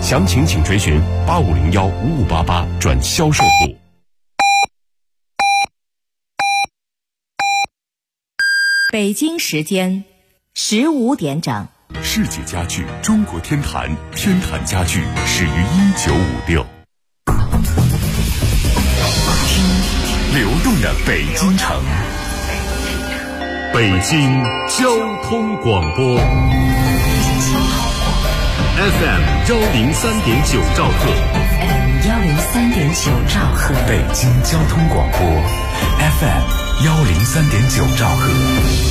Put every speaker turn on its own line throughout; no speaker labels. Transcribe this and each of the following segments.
详情请垂询8501-5588转销售部。
北京时间15点整。
世界家具中国天坛，天坛家具始于1956。听流动的北京城，北京交通广播 FM 103.9兆赫，
103.9兆赫，
北京交通广播 FM 103.9兆赫。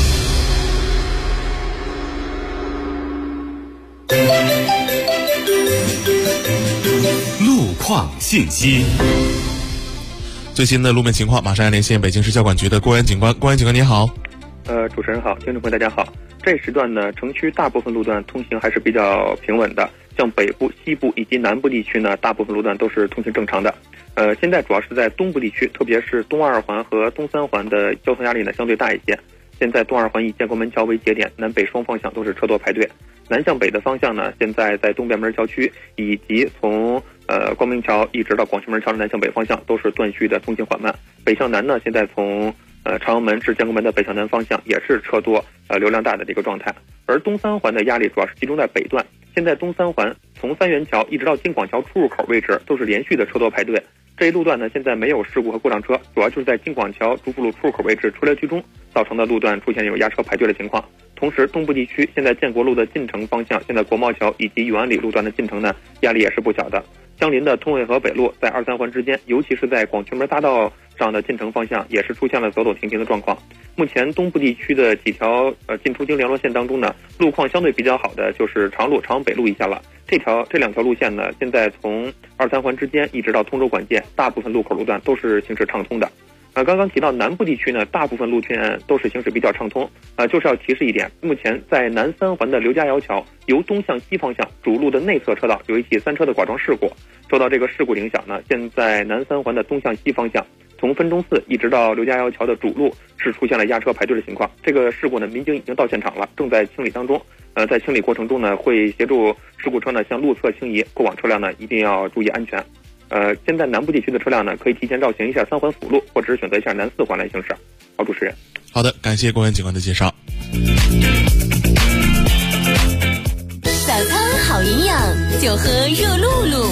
路况信息，
最新的路面情况马上连线北京市交管局的郭源警官。郭源警官你好。
主持人好，听众朋友大家好。这时段呢，城区大部分路段通行还是比较平稳的，像北部、西部以及南部地区呢，大部分路段都是通行正常的。现在主要是在东部地区，特别是东二环和东三环的交通压力呢相对大一些。现在东二环以建国门桥为节点，南北双方向都是车多排队。南向北的方向呢，现在在东便门桥区以及从光明桥一直到广渠门桥的南向北方向都是断续的通行缓慢。北向南呢，现在从朝阳门至建国门的北向南方向也是车多流量大的这个状态。而东三环的压力主要是集中在北段，现在东三环从三元桥一直到京广桥出入口位置都是连续的车多排队。这一路段呢，现在没有事故和过障车，主要就是在京广桥主辅路出入口位置车流居中造成的路段出现有压车排队的情况。同时东部地区现在建国路的进城方向，现在国贸桥以及永安里路段的进城呢压力也是不小的。相邻的通惠河北路在2、3环之间，尤其是在广渠门大道上的进城方向也是出现了走走停停的状况。目前东部地区的几条进出京联络线当中呢，路况相对比较好的就是长路、朝阳北路一线了。这两条路线呢，现在从2、3环之间一直到通州管界，大部分路口路段都是行驶畅通的。刚刚提到南部地区呢，大部分路线都是行驶比较畅通。就是要提示一点，目前在南三环的刘家窑桥由东向西方向主路的内侧车道有一起3车的剐撞事故，受到这个事故影响呢，现在南三环的东向西方向从分钟寺一直到刘家窑桥的主路是出现了压车排队的情况。这个事故呢，民警已经到现场了，正在清理当中。在清理过程中呢，会协助事故车呢向路侧倾移，过往车辆呢一定要注意安全。现在南部地区的车辆呢，可以提前绕行一下3环辅路，或者是选择一下南4环来行驶。好，主持人。
好的，感谢郭源警官的介绍。
早餐好营养，就喝热露露。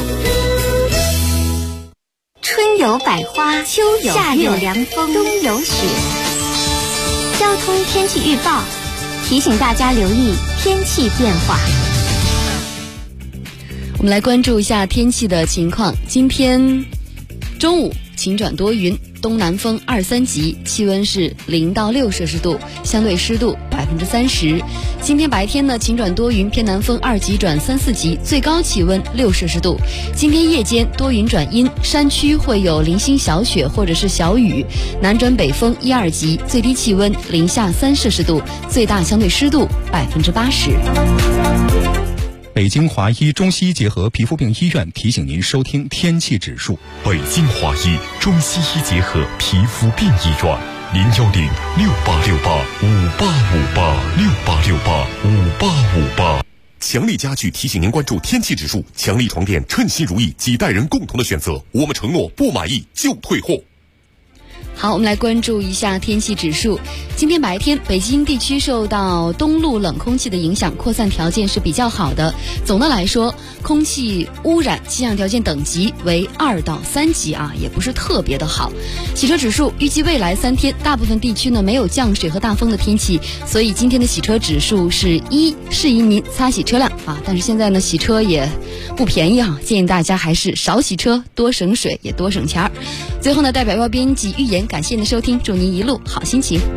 春有百花，秋有夏有凉风，冬有雪。交通天气预报提醒大家留意天气变化。
我们来关注一下天气的情况。今天中午晴转多云，东南风2、3级，气温是0到6摄氏度，相对湿度30%。今天白天呢，晴转多云，偏南风2级转3、4级，最高气温6摄氏度。今天夜间多云转阴，山区会有零星小雪或者是小雨，南转北风1、2级，最低气温零下3摄氏度，最大相对湿度80%。
北京华医中西医结合皮肤病医院提醒您收听天气指数。
北京华医中西医结合皮肤病医院，010-6868-5858，6858-5858。强力家具提醒您关注天气指数，强力床垫称心如意，几代人共同的选择。我们承诺不满意就退货。
好，我们来关注一下天气指数。今天白天，北京地区受到东路冷空气的影响，扩散条件是比较好的。总的来说，空气污染气象条件等级为2到3级也不是特别的好。洗车指数预计未来3天，大部分地区呢没有降水和大风的天气，所以今天的洗车指数是1，适宜您擦洗车辆但是现在呢，洗车也不便宜建议大家还是少洗车，多省水，也多省钱。最后呢，代表编辑预言，感谢您的收听，祝您一路好心情。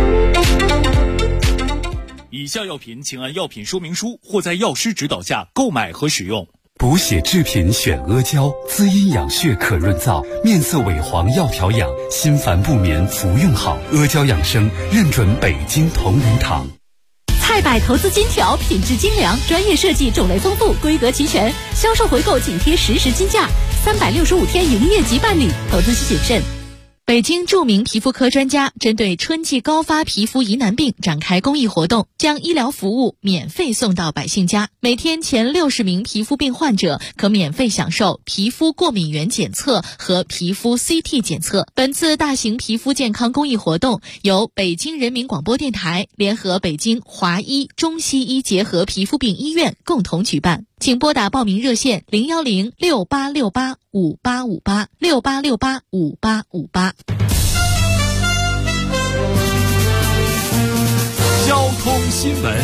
以下药品请按药品说明书或在药师指导下购买和使用。
补血制品选阿胶，滋阴养血可润燥，面色萎黄要调养，心烦不眠服用好。阿胶养生认准北京同仁堂。
菜百投资金条，品质精良，专业设计，种类丰富，规格齐全，销售回购紧贴实时金价，365天营业即办理，投资需谨慎。 北京著名皮肤科专家针对春季高发皮肤疑难病展开公益活动，将医疗服务免费送到百姓家。每天前60名皮肤病患者可免费享受皮肤过敏原检测和皮肤 CT 检测。本次大型皮肤健康公益活动由北京人民广播电台联合北京华医中西医结合皮肤病医院共同举办。请拨打报名热线01068685858 68685858。
交通新闻。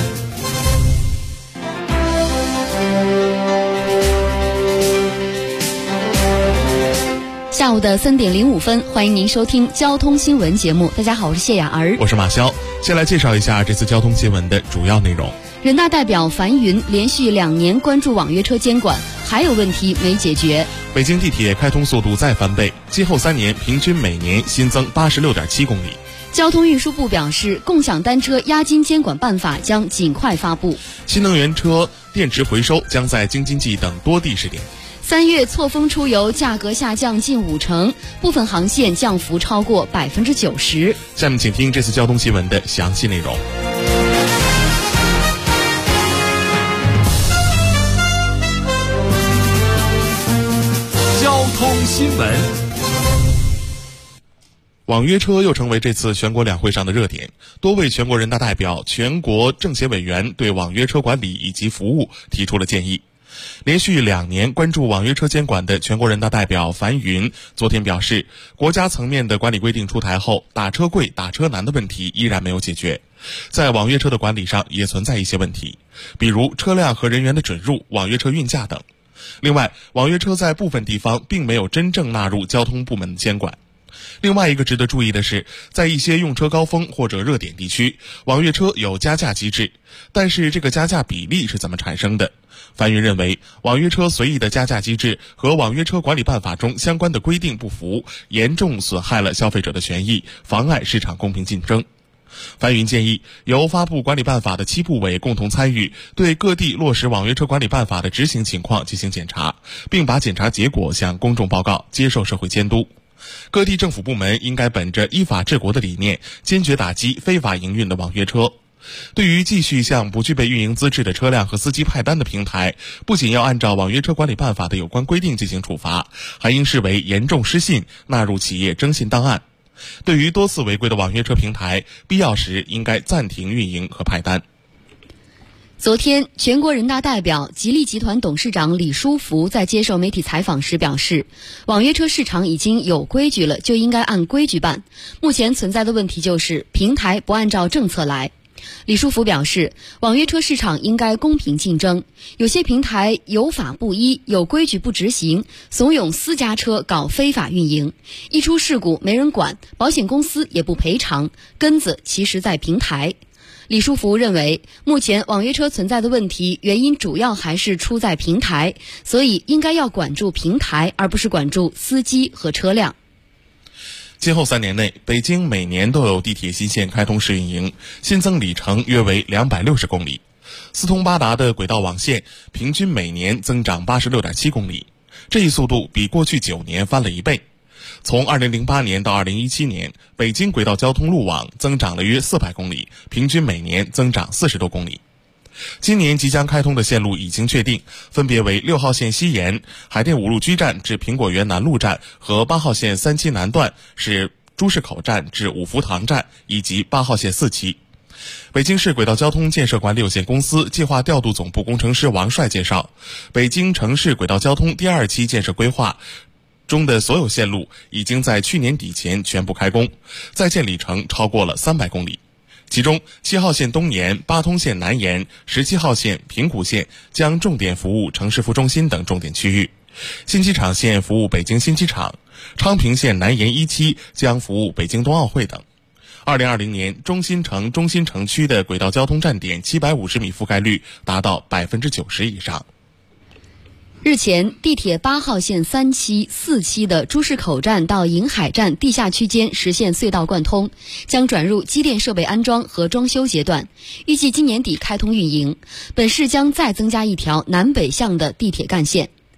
下午的3点05分，欢迎您收听交通新闻节目。大家好，我是谢雅儿，
我是马潇。先来介绍一下这次交通新闻的主要内容。
人大代表樊云连续2年关注网约车监管，还有问题没解决。
北京地铁开通速度再翻倍，今后3年平均每年新增86.7公里。
交通运输部表示，共享单车押金监管办法将尽快发布。
新能源车电池回收将在京津冀等多地试点。
3月错峰出游价格下降近50%，部分航线降幅超过90%。
下面请听这次交通新闻的详细内容。
交通新闻。
网约车又成为这次全国两会上的热点，多位全国人大代表、全国政协委员对网约车管理以及服务提出了建议。连续2年关注网约车监管的全国人大代表樊云昨天表示，国家层面的管理规定出台后，打车贵、打车难的问题依然没有解决，在网约车的管理上也存在一些问题，比如车辆和人员的准入、网约车运价等。另外，网约车在部分地方并没有真正纳入交通部门的监管。另外一个值得注意的是，在一些用车高峰或者热点地区，网约车有加价机制，但是这个加价比例是怎么产生的？樊云认为，网约车随意的加价机制和网约车管理办法中相关的规定不符，严重损害了消费者的权益，妨碍市场公平竞争。樊云建议由发布管理办法的7部委共同参与，对各地落实网约车管理办法的执行情况进行检查，并把检查结果向公众报告，接受社会监督。各地政府部门应该本着依法治国的理念，坚决打击非法营运的网约车。对于继续向不具备运营资质的车辆和司机派单的平台，不仅要按照网约车管理办法的有关规定进行处罚，还应视为严重失信，纳入企业征信档案。对于多次违规的网约车平台，必要时应该暂停运营和派单。
昨天，全国人大代表、吉利集团董事长李书福在接受媒体采访时表示，网约车市场已经有规矩了，就应该按规矩办。目前存在的问题就是平台不按照政策来。李书福表示，网约车市场应该公平竞争，有些平台有法不依，有规矩不执行，怂恿私家车搞非法运营，一出事故没人管，保险公司也不赔偿，根子其实在平台。李书福认为，目前网约车存在的问题原因主要还是出在平台，所以应该要管住平台，而不是管住司机和车辆。
今后3年内，北京每年都有地铁新线开通试运营，新增里程约为260公里。四通八达的轨道网线平均每年增长86.7公里，这一速度比过去9年翻了1倍。从2008年到2017年，北京轨道交通路网增长了约400公里，平均每年增长40多公里。今年即将开通的线路已经确定，分别为6号线西延海淀五路居站至苹果园南路站和8号线3期南段是朱市口站至五福塘站，以及8号线4期。北京市轨道交通建设管理有限公司计划调度总部工程师王帅介绍，北京城市轨道交通第2期建设规划中的所有线路已经在去年底前全部开工，在建里程超过了300公里。其中7号线东延、8通线南延、17号线平谷线将重点服务城市副中心等重点区域，新机场线服务北京新机场，昌平线南延1期将服务北京冬奥会等。2020年，中心城区的轨道交通站点750米覆盖率达到90%以上。
日前，地铁8号线3期、4期的朱市口站到银海站地下区间实现隧道贯通，将转入机电设备安装和装修阶段，预计今年底开通运营。本市将再增加一条南北向的地铁干线。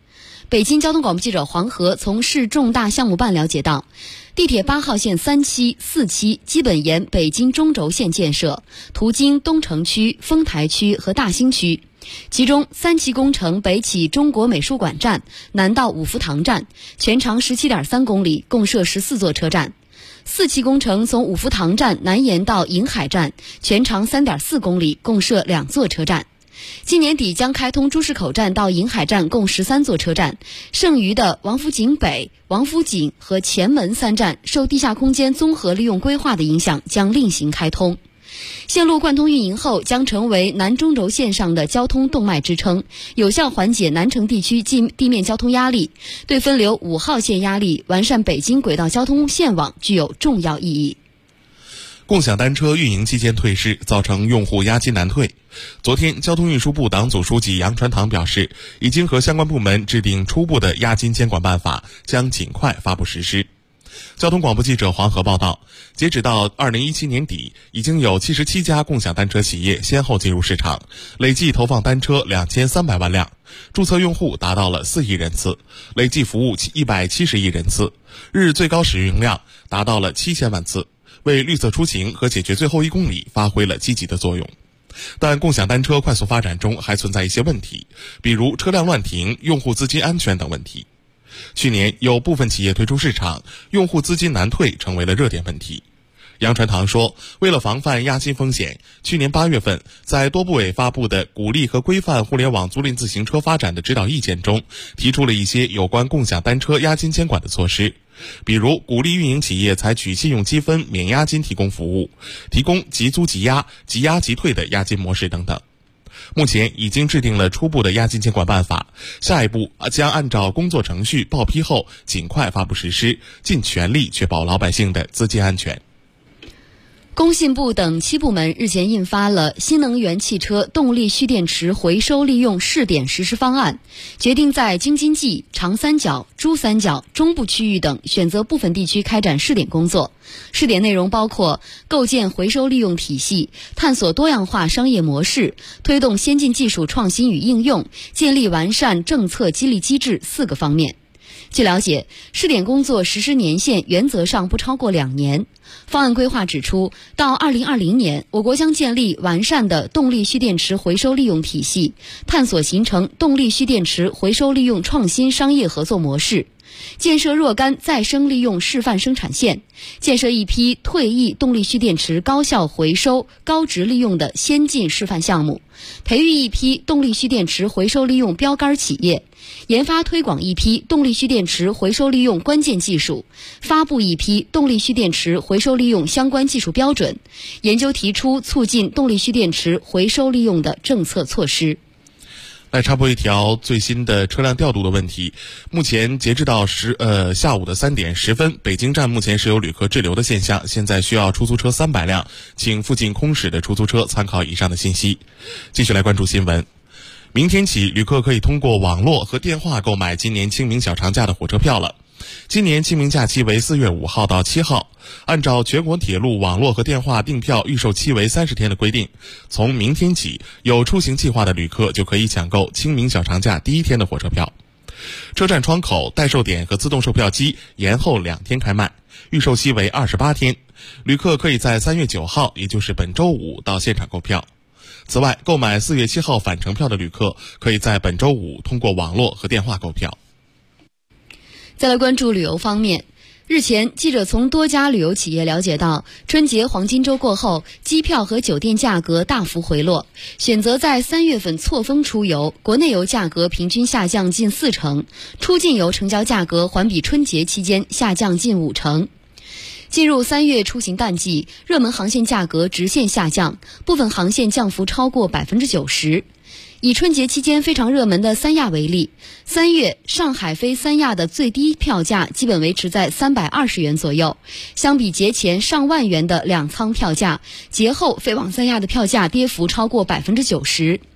北京交通广播记者黄河从市重大项目办了解到，地铁8号线3期、4期基本沿北京中轴线建设，途经东城区、丰台区和大兴区。其中3期工程北起中国美术馆站，南到五福堂站，全长17.3公里，共设14座车站。4期工程从五福堂站南延到银海站，全长3.4公里，共设2座车站。今年底将开通朱市口站到银海站共13座车站，剩余的王府井北、王府井和前门3站受地下空间综合利用规划的影响，将另行开通。线路贯通运营后，将成为南中轴线上的交通动脉支撑，有效缓解南城地区地面交通压力，对分流5号线压力、完善北京轨道交通线网具有重要意义。
共享单车运营期间退市，造成用户押金难退。昨天，交通运输部党组书记杨传堂表示，已经和相关部门制定初步的押金监管办法，将尽快发布实施。交通广播记者黄河报道，截止到2017年底，已经有77家共享单车企业先后进入市场，累计投放单车2300万辆，注册用户达到了4亿人次，累计服务170亿人次，日最高使用量达到了7000万次，为绿色出行和解决最后1公里发挥了积极的作用。但共享单车快速发展中还存在一些问题，比如车辆乱停、用户资金安全等问题。去年有部分企业退出市场，用户资金难退成为了热点问题。杨传堂说，为了防范押金风险，去年8月份在多部委发布的鼓励和规范互联网租赁自行车发展的指导意见中，提出了一些有关共享单车押金监管的措施，比如鼓励运营企业采取信用积分免押金提供服务，提供即租即押、即押即退的押金模式等等。目前已经制定了初步的押金监管办法，下一步将按照工作程序报批后尽快发布实施，尽全力确保老百姓的资金安全。
工信部等7部门日前印发了新能源汽车动力蓄电池回收利用试点实施方案，决定在京津冀、长三角、珠三角、中部区域等选择部分地区开展试点工作。试点内容包括构建回收利用体系、探索多样化商业模式、推动先进技术创新与应用、建立完善政策激励机制4个方面。据了解，试点工作实施年限原则上不超过2年。方案规划指出，到2020年，我国将建立完善的动力蓄电池回收利用体系，探索形成动力蓄电池回收利用创新商业合作模式，建设若干再生利用示范生产线，建设一批退役动力蓄电池高效回收、高值利用的先进示范项目，培育一批动力蓄电池回收利用标杆企业，研发推广一批动力蓄电池回收利用关键技术，发布一批动力蓄电池回收利用相关技术标准，研究提出促进动力蓄电池回收利用的政策措施。
来插播一条最新的车辆调度的问题。目前截止到下午的3点10分，北京站目前是有旅客滞留的现象，现在需要出租车300辆，请附近空驶的出租车参考以上的信息。继续来关注新闻。明天起，旅客可以通过网络和电话购买今年清明小长假的火车票了。今年清明假期为4月5号到7号，按照全国铁路网络和电话订票预售期为30天的规定，从明天起，有出行计划的旅客就可以抢购清明小长假第1天的火车票。车站窗口、代售点和自动售票机延后2天开卖，预售期为28天。旅客可以在3月9号，也就是本周五到现场购票。此外，购买4月7号返程票的旅客可以在本周五通过网络和电话购票。
再来关注旅游方面，日前，记者从多家旅游企业了解到，春节黄金周过后，机票和酒店价格大幅回落，选择在3月份错峰出游，国内游价格平均下降近40%，出境游成交价格环比春节期间下降近50%。进入3月出行淡季，热门航线价格直线下降，部分航线降幅超过90%。以春节期间非常热门的三亚为例，3月上海飞三亚的最低票价基本维持在320元左右，相比节前上万元的2舱票价，节后飞往三亚的票价跌幅超过90%。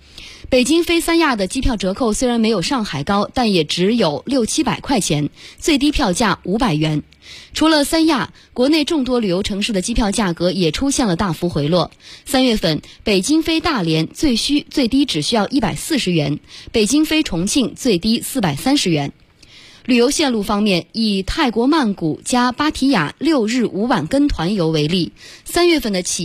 北京飞三亚的机票折扣虽然没有上海高，但也只有600-700块钱，最低票价500元。除了三亚，国内众多旅游城市的机票价格也出现了大幅回落。3月份，北京飞大连最低只需要140元，北京飞重庆最低430元。旅游线路方面，以泰国曼谷加芭提雅6日5晚跟团游为例，3月份的起